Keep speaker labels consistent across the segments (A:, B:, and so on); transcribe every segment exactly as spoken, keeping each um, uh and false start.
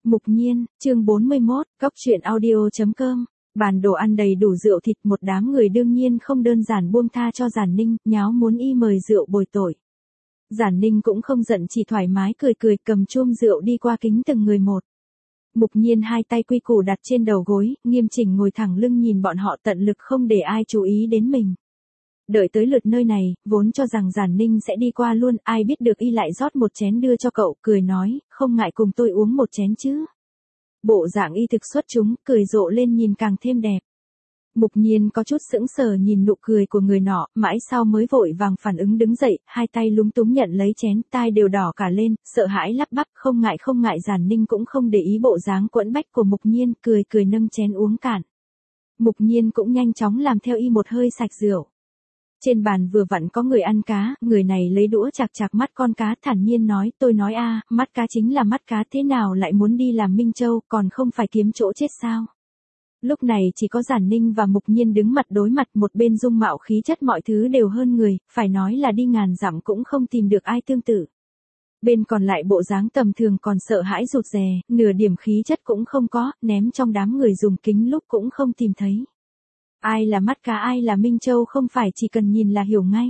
A: Mục Nhiên, chương bốn mươi mốt, cóc truyện audio chấm com. Bàn đồ ăn đầy đủ rượu thịt, một đám người đương nhiên không đơn giản buông tha cho Giản Ninh, nháo muốn y mời rượu bồi tội. Giản Ninh cũng không giận, chỉ thoải mái cười cười, cầm chum rượu đi qua kính từng người một. Mục Nhiên hai tay quy củ đặt trên đầu gối, nghiêm chỉnh ngồi thẳng lưng nhìn bọn họ, tận lực không để ai chú ý đến mình. Đợi tới lượt nơi này, vốn cho rằng Giản Ninh sẽ đi qua luôn, ai biết được y lại rót một chén đưa cho cậu, cười nói, không ngại cùng tôi uống một chén chứ. Bộ dạng y thực xuất chúng, cười rộ lên nhìn càng thêm đẹp. Mục Nhiên có chút sững sờ nhìn nụ cười của người nọ, mãi sau mới vội vàng phản ứng đứng dậy, hai tay lúng túng nhận lấy chén, tai đều đỏ cả lên, sợ hãi lắp bắp, không ngại không ngại. Giản Ninh cũng không để ý bộ dáng quẫn bách của Mục Nhiên, cười cười nâng chén uống cạn. Mục Nhiên cũng nhanh chóng làm theo y, một hơi sạch rượu. Trên bàn vừa vặn có người ăn cá, người này lấy đũa chạc chạc mắt con cá, thản nhiên nói, tôi nói a, mắt cá chính là mắt cá, thế nào lại muốn đi làm Minh Châu, còn không phải kiếm chỗ chết sao? Lúc này chỉ có Giản Ninh và Mục Nhiên đứng mặt đối mặt, một bên dung mạo khí chất mọi thứ đều hơn người, phải nói là đi ngàn dặm cũng không tìm được ai tương tự. Bên còn lại bộ dáng tầm thường, còn sợ hãi rụt rè, nửa điểm khí chất cũng không có, ném trong đám người dùng kính lúc cũng không tìm thấy. Ai là mắt cá, ai là Minh Châu, không phải chỉ cần nhìn là hiểu ngay.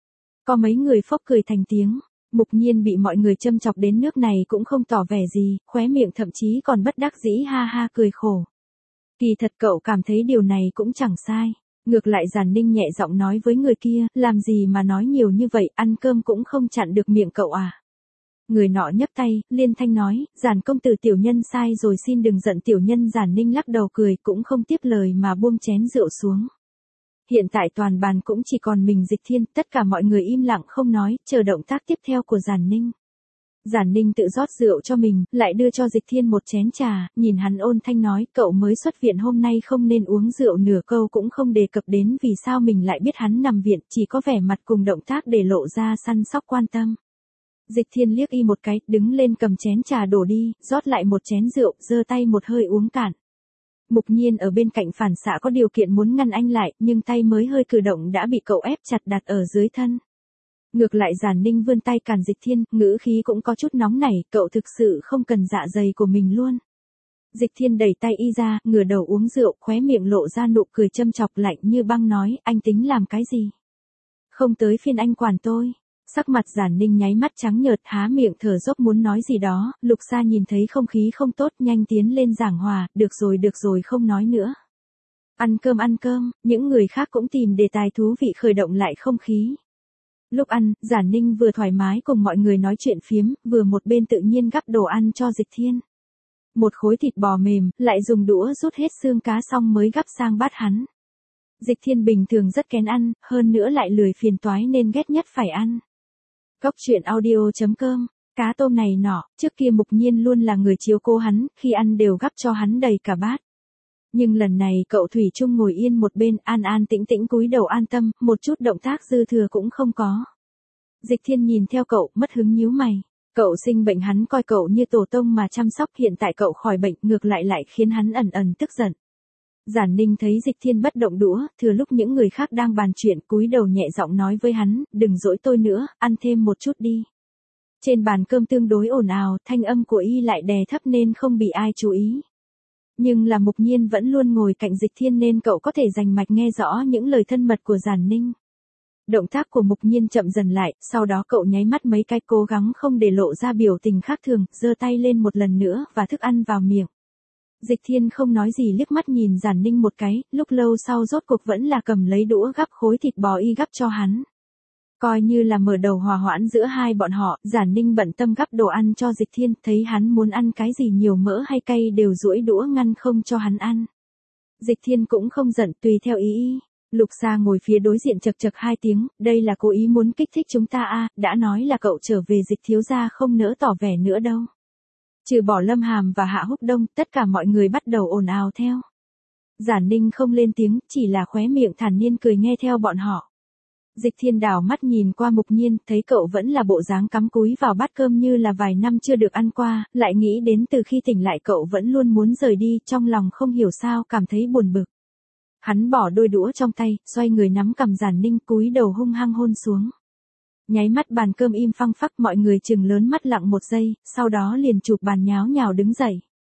A: Có mấy người phốc cười thành tiếng. Mục Nhiên bị mọi người châm chọc đến nước này cũng không tỏ vẻ gì, khóe miệng thậm chí còn bất đắc dĩ ha ha cười khổ. Kỳ thật cậu cảm thấy điều này cũng chẳng sai. Ngược lại Giản Ninh nhẹ giọng nói với người kia, làm gì mà nói nhiều như vậy, ăn cơm cũng không chặn được miệng cậu à. Người nọ nhấp tay, liên thanh nói, Giản công tử, tiểu nhân sai rồi, xin đừng giận tiểu nhân. Giản Ninh lắc đầu cười, cũng không tiếp lời mà buông chén rượu xuống. Hiện tại toàn bàn cũng chỉ còn mình Dịch Thiên, tất cả mọi người im lặng không nói, chờ động tác tiếp theo của Giản Ninh. Giản Ninh tự rót rượu cho mình, lại đưa cho Dịch Thiên một chén trà, nhìn hắn ôn thanh nói, cậu mới xuất viện hôm nay không nên uống rượu, nửa câu cũng không đề cập đến vì sao mình lại biết hắn nằm viện, chỉ có vẻ mặt cùng động tác để lộ ra săn sóc quan tâm. Dịch Thiên liếc y một cái, đứng lên cầm chén trà đổ đi, rót lại một chén rượu, giơ tay một hơi uống cạn. Mục Nhiên ở bên cạnh phản xạ có điều kiện muốn ngăn anh lại, nhưng tay mới hơi cử động đã bị cậu ép chặt đặt ở dưới thân. Ngược lại Giản Ninh vươn tay cản Dịch Thiên, ngữ khí cũng có chút nóng nảy, cậu thực sự không cần dạ dày của mình luôn. Dịch Thiên đẩy tay y ra, ngửa đầu uống rượu, khóe miệng lộ ra nụ cười châm chọc lạnh như băng nói, anh tính làm cái gì? Không tới phiên anh quản tôi. Sắc mặt Giản Ninh nháy mắt trắng nhợt, há miệng thở dốc muốn nói gì đó, Lục Sa nhìn thấy không khí không tốt, nhanh tiến lên giảng hòa, được rồi được rồi, không nói nữa. Ăn cơm ăn cơm, những người khác cũng tìm đề tài thú vị khởi động lại không khí. Lúc ăn, Giản Ninh vừa thoải mái cùng mọi người nói chuyện phiếm, vừa một bên tự nhiên gắp đồ ăn cho Dịch Thiên. Một khối thịt bò mềm, lại dùng đũa rút hết xương cá xong mới gắp sang bát hắn. Dịch Thiên bình thường rất kén ăn, hơn nữa lại lười phiền toái nên ghét nhất phải ăn. Cóc truyện audio chấm com, cá tôm này nọ, trước kia Mục Nhiên luôn là người chiếu cố hắn, khi ăn đều gắp cho hắn đầy cả bát. Nhưng lần này cậu thủy chung ngồi yên một bên, an an tĩnh tĩnh cúi đầu an tâm, một chút động tác dư thừa cũng không có. Dịch Thiên nhìn theo cậu, mất hứng nhíu mày. Cậu sinh bệnh hắn coi cậu như tổ tông mà chăm sóc, hiện tại cậu khỏi bệnh, ngược lại lại khiến hắn ẩn ẩn tức giận. Giản Ninh thấy Dịch Thiên bất động đũa, thừa lúc những người khác đang bàn chuyện, cúi đầu nhẹ giọng nói với hắn, đừng dỗi tôi nữa, ăn thêm một chút đi. Trên bàn cơm tương đối ồn ào, thanh âm của y lại đè thấp nên không bị ai chú ý. Nhưng là Mục Nhiên vẫn luôn ngồi cạnh Dịch Thiên nên cậu có thể rành mạch nghe rõ những lời thân mật của Giản Ninh. Động tác của Mục Nhiên chậm dần lại, sau đó cậu nháy mắt mấy cái, cố gắng không để lộ ra biểu tình khác thường, giơ tay lên một lần nữa và thức ăn vào miệng. Dịch Thiên không nói gì, liếc mắt nhìn Giản Ninh một cái, lúc lâu sau rốt cuộc vẫn là cầm lấy đũa gắp khối thịt bò y gắp cho hắn. Coi như là mở đầu hòa hoãn giữa hai bọn họ, Giản Ninh bận tâm gắp đồ ăn cho Dịch Thiên, thấy hắn muốn ăn cái gì nhiều mỡ hay cay đều duỗi đũa ngăn không cho hắn ăn. Dịch Thiên cũng không giận, tùy theo ý y. Lục Sa ngồi phía đối diện chật chật hai tiếng, đây là cố ý muốn kích thích chúng ta a, đã nói là cậu trở về Dịch thiếu gia không nỡ tỏ vẻ nữa đâu. Trừ bỏ Lâm Hàm và Hạ Húc Đông, tất cả mọi người bắt đầu ồn ào theo. Giản Ninh không lên tiếng, chỉ là khóe miệng thản nhiên cười nghe theo bọn họ. Dịch Thiên đảo mắt nhìn qua Mục Nhiên, thấy cậu vẫn là bộ dáng cắm cúi vào bát cơm như là vài năm chưa được ăn qua, lại nghĩ đến từ khi tỉnh lại cậu vẫn luôn muốn rời đi, trong lòng không hiểu sao cảm thấy buồn bực. Hắn bỏ đôi đũa trong tay, xoay người nắm cằm Giản Ninh, cúi đầu hung hăng hôn xuống. Nháy mắt bàn cơm im phăng phắc, mọi người chừng lớn mắt lặng một giây, sau đó liền chụp bàn nháo nhào đứng dậy.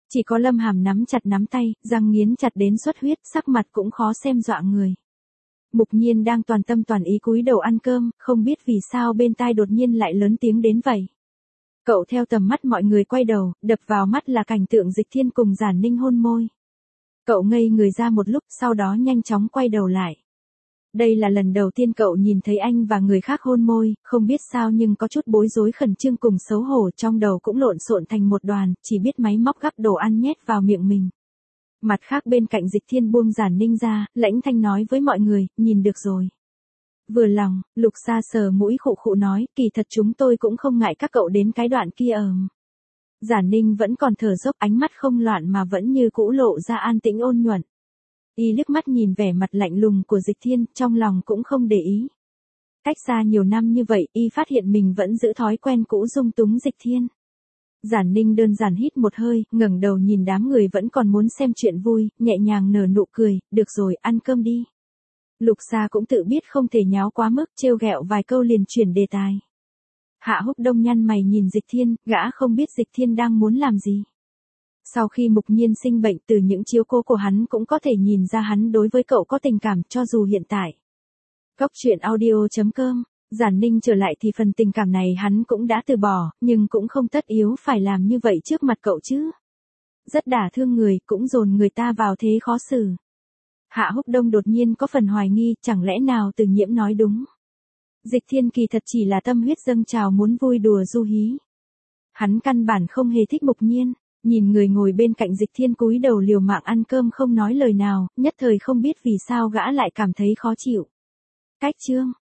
A: Chỉ có Lâm Hàm nắm chặt nắm tay, răng nghiến chặt đến xuất huyết, sắc mặt cũng khó xem dọa người. Mục Nhiên đang toàn tâm toàn ý cúi đầu ăn cơm, không biết vì sao bên tai đột nhiên lại lớn tiếng đến vậy. Cậu theo tầm mắt mọi người quay đầu, đập vào mắt là cảnh tượng Dịch Thiên cùng Giản Ninh hôn môi. Cậu ngây người ra một lúc, sau đó nhanh chóng quay đầu lại. Đây là lần đầu tiên cậu nhìn thấy anh và người khác hôn môi, không biết sao nhưng có chút bối rối khẩn trương cùng xấu hổ, trong đầu cũng lộn xộn thành một đoàn, chỉ biết máy móc gắp đồ ăn nhét vào miệng mình. Mặt khác bên cạnh Dịch Thiên buông Giản Ninh ra, lãnh thanh nói với mọi người, nhìn được rồi. Vừa lòng, Lục Sa sờ mũi khụ khụ nói, kỳ thật chúng tôi cũng không ngại các cậu đến cái đoạn kia ờm. Giản Ninh vẫn còn thở dốc, ánh mắt không loạn mà vẫn như cũ lộ ra an tĩnh ôn nhuận. Y liếc mắt nhìn vẻ mặt lạnh lùng của Dịch Thiên, trong lòng cũng không để ý. Cách xa nhiều năm như vậy, Y phát hiện mình vẫn giữ thói quen cũ dung túng Dịch Thiên. Giản Ninh đơn giản hít một hơi, ngẩng đầu nhìn đám người vẫn còn muốn xem chuyện vui, nhẹ nhàng nở nụ cười, được rồi, ăn cơm đi. Lục Sa cũng tự biết không thể nháo quá mức, trêu ghẹo vài câu liền chuyển đề tài. Hạ Húc Đông nhăn mày nhìn Dịch Thiên, gã không biết Dịch Thiên đang muốn làm gì. Sau khi Mục Nhiên sinh bệnh, từ những chiếu cố của hắn cũng có thể nhìn ra hắn đối với cậu có tình cảm, cho dù hiện tại. Cốc truyện audio chấm com, Giản Ninh trở lại thì phần tình cảm này hắn cũng đã từ bỏ, nhưng cũng không tất yếu phải làm như vậy trước mặt cậu chứ. Rất đả thương người, cũng dồn người ta vào thế khó xử. Hạ Húc Đông đột nhiên có phần hoài nghi, chẳng lẽ nào Từ Nhiễm nói đúng. Dịch Thiên kỳ thật chỉ là tâm huyết dâng trào muốn vui đùa du hí. Hắn căn bản không hề thích Mục Nhiên, nhìn người ngồi bên cạnh Dịch Thiên cúi đầu liều mạng ăn cơm không nói lời nào, nhất thời không biết vì sao gã lại cảm thấy khó chịu. Cách chương